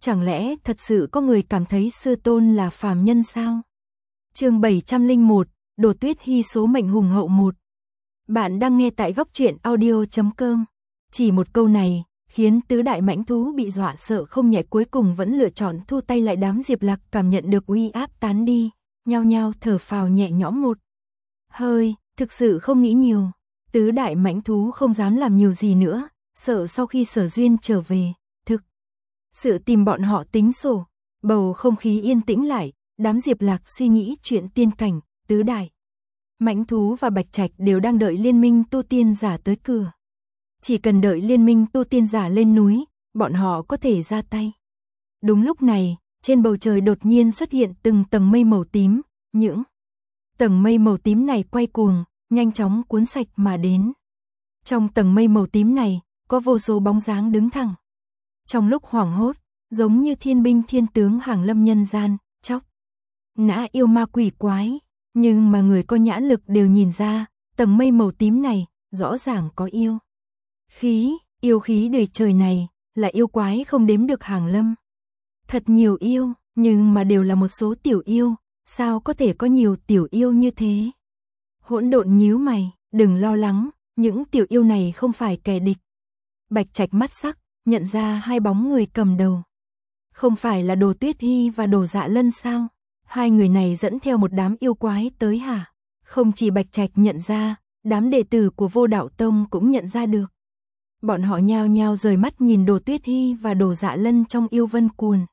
Chẳng lẽ thật sự có người cảm thấy sư tôn là phàm nhân sao? Chương 701, Đồ Tuyết Hy số mệnh hùng hậu 1. Bạn đang nghe tại góc truyện audio.com. Chỉ một câu này, khiến tứ đại mãnh thú bị dọa sợ không nhẹ, cuối cùng vẫn lựa chọn thu tay lại. Đám Diệp Lạc cảm nhận được uy áp tán đi, nhao nhao thở phào nhẹ nhõm một hơi, thực sự không nghĩ nhiều. Tứ đại mãnh thú không dám làm nhiều gì nữa, sợ sau khi Sở Duyên trở về, thực sự tìm bọn họ tính sổ. Bầu không khí yên tĩnh lại, đám Diệp Lạc suy nghĩ chuyện tiên cảnh. Tứ đại mãnh thú và Bạch Trạch đều đang đợi liên minh tu tiên giả tới cửa. Chỉ cần đợi liên minh tu tiên giả lên núi, bọn họ có thể ra tay. Đúng lúc này, trên bầu trời đột nhiên xuất hiện từng tầng mây màu tím, những tầng mây màu tím này quay cuồng, nhanh chóng cuốn sạch mà đến. Trong tầng mây màu tím này, có vô số bóng dáng đứng thẳng. Trong lúc hoảng hốt, giống như thiên binh thiên tướng hàng lâm nhân gian, chóc nã yêu ma quỷ quái, nhưng mà người có nhãn lực đều nhìn ra, tầng mây màu tím này rõ ràng có yêu khí đầy trời này, là yêu quái không đếm được hàng lâm. Thật nhiều yêu, nhưng mà đều là một số tiểu yêu, sao có thể có nhiều tiểu yêu như thế? Hỗn Độn nhíu mày, đừng lo lắng, những tiểu yêu này không phải kẻ địch. Bạch Trạch mắt sắc, nhận ra hai bóng người cầm đầu. Không phải là Đồ Tuyết Hy và Đồ Dạ Lân sao? Hai người này dẫn theo một đám yêu quái tới hả? Không chỉ Bạch Trạch nhận ra, đám đệ tử của Vô Đạo Tông cũng nhận ra được. Bọn họ nhao nhao rời mắt nhìn Đồ Tuyết Hy và Đồ Dạ Lân trong yêu vân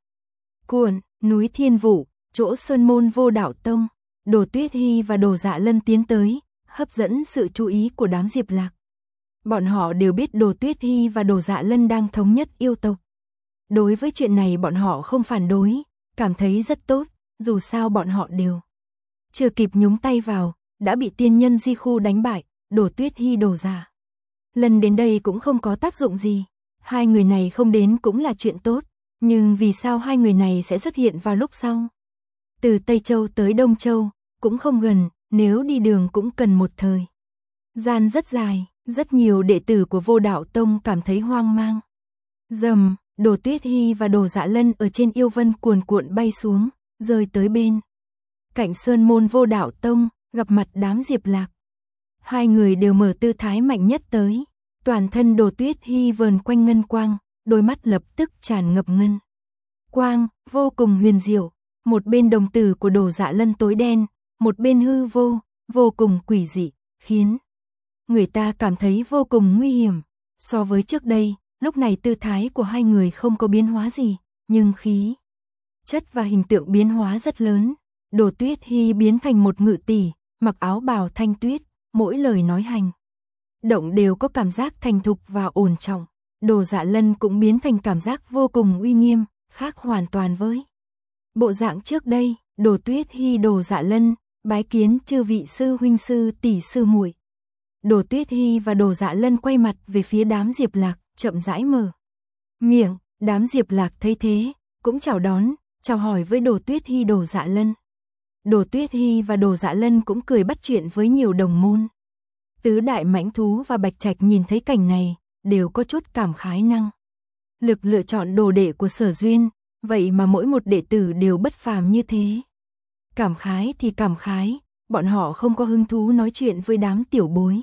cuồn, núi Thiên Vũ, chỗ sơn môn Vô Đạo Tông. Đồ Tuyết Hy và Đồ Dạ Lân tiến tới, hấp dẫn sự chú ý của đám Diệp Lạc. Bọn họ đều biết Đồ Tuyết Hy và Đồ Dạ Lân đang thống nhất yêu tộc. Đối với chuyện này bọn họ không phản đối, cảm thấy rất tốt, dù sao bọn họ đều chưa kịp nhúng tay vào, đã bị tiên nhân Di Khu đánh bại. Đồ Tuyết Hy, Đồ Dạ Lân đến đây cũng không có tác dụng gì. Hai người này không đến cũng là chuyện tốt, nhưng vì sao hai người này sẽ xuất hiện vào lúc sau? Từ Tây Châu tới Đông Châu, cũng không gần, nếu đi đường cũng cần một thời gian rất dài. Rất nhiều đệ tử của Vô Đạo Tông cảm thấy hoang mang. Rầm, Đồ Tuyết Hy và Đồ Dạ Lân ở trên yêu vân cuồn cuộn bay xuống, rơi tới bên cạnh sơn môn Vô Đạo Tông, gặp mặt đám Diệp Lạc. Hai người đều mở tư thái mạnh nhất tới. Toàn thân Đồ Tuyết Hy vờn quanh ngân quang, đôi mắt lập tức tràn ngập ngân quang, vô cùng huyền diệu. Một bên đồng tử của Đồ Dạ Lân tối đen, một bên hư vô cùng quỷ dị, khiến người ta cảm thấy vô cùng nguy hiểm. So với trước đây, lúc này tư thái của hai người không có biến hóa gì, nhưng khí chất và hình tượng biến hóa rất lớn. Đồ Tuyết Hy biến thành một ngự tỷ, mặc áo bào thanh tuyết, mỗi lời nói hành động đều có cảm giác thành thục và ổn trọng. Đồ Dạ Lân cũng biến thành cảm giác vô cùng uy nghiêm, khác hoàn toàn với bộ dạng trước đây. Đồ Tuyết Hy, Đồ Dạ Lân, bái kiến chư vị sư huynh sư tỷ sư muội. Đồ Tuyết Hy và Đồ Dạ Lân quay mặt về phía đám Diệp Lạc, chậm rãi mở miệng. Đám Diệp Lạc thấy thế, cũng chào đón, chào hỏi với Đồ Tuyết Hy, Đồ Dạ Lân. Đồ Tuyết Hy và Đồ Dạ Lân cũng cười bắt chuyện với nhiều đồng môn. Tứ đại mãnh thú và Bạch Trạch nhìn thấy cảnh này, đều có chút cảm khái năng lực lựa chọn đồ đệ của Sở Duyên, vậy mà mỗi một đệ tử đều bất phàm như thế. Cảm khái thì cảm khái, bọn họ không có hứng thú nói chuyện với đám tiểu bối.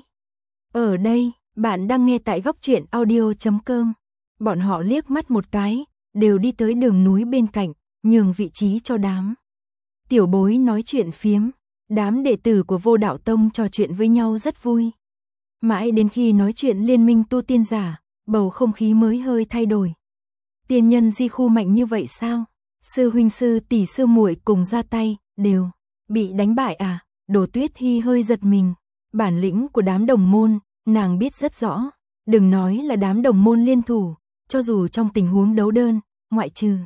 Ở đây, bạn đang nghe tại góc truyện audio.com. Bọn họ liếc mắt một cái, đều đi tới đường núi bên cạnh, nhường vị trí cho đám tiểu bối nói chuyện phiếm. Đám đệ tử của Vô Đạo Tông trò chuyện với nhau rất vui. Mãi đến khi nói chuyện liên minh tu tiên giả, bầu không khí mới hơi thay đổi. Tiên nhân Di Khu mạnh như vậy sao? Sư huynh sư tỷ sư muội cùng ra tay, đều bị đánh bại à? Đồ Tuyết Hy hơi giật mình. Bản lĩnh của đám đồng môn, nàng biết rất rõ. Đừng nói là đám đồng môn liên thủ, cho dù trong tình huống đấu đơn, ngoại trừ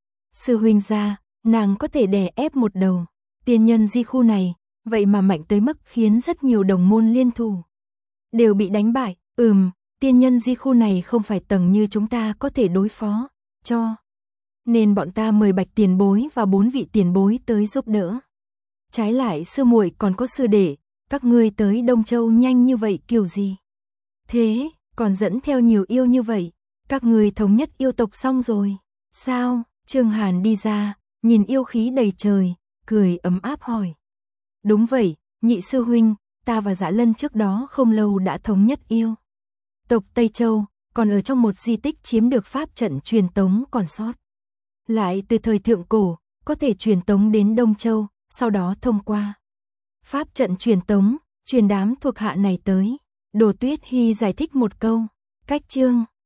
sư huynh ra, nàng có thể đè ép một đầu. Tiên nhân Di Khu này, vậy mà mạnh tới mức khiến rất nhiều đồng môn liên thủ đều bị đánh bại. Tiên nhân Di Khu này không phải tầng như chúng ta có thể đối phó, cho nên bọn ta mời Bạch tiền bối và 4 vị tiền bối tới giúp đỡ. Trái lại sư muội còn có sư đệ, các ngươi tới Đông Châu nhanh như vậy kiểu gì? Thế, còn dẫn theo nhiều yêu như vậy, các ngươi thống nhất yêu tộc xong rồi, sao? Trương Hàn đi ra, nhìn yêu khí đầy trời, cười ấm áp hỏi. Đúng vậy, nhị sư huynh, ta và Dã Lân trước đó không lâu đã thống nhất yêu tộc Tây Châu, còn ở trong một di tích chiếm được pháp trận truyền tống còn sót. Lại từ thời thượng cổ, có thể truyền tống đến Đông Châu, sau đó thông qua pháp trận truyền tống, truyền đám thuộc hạ này tới. Đồ Tuyết Hy giải thích một câu. Cách chương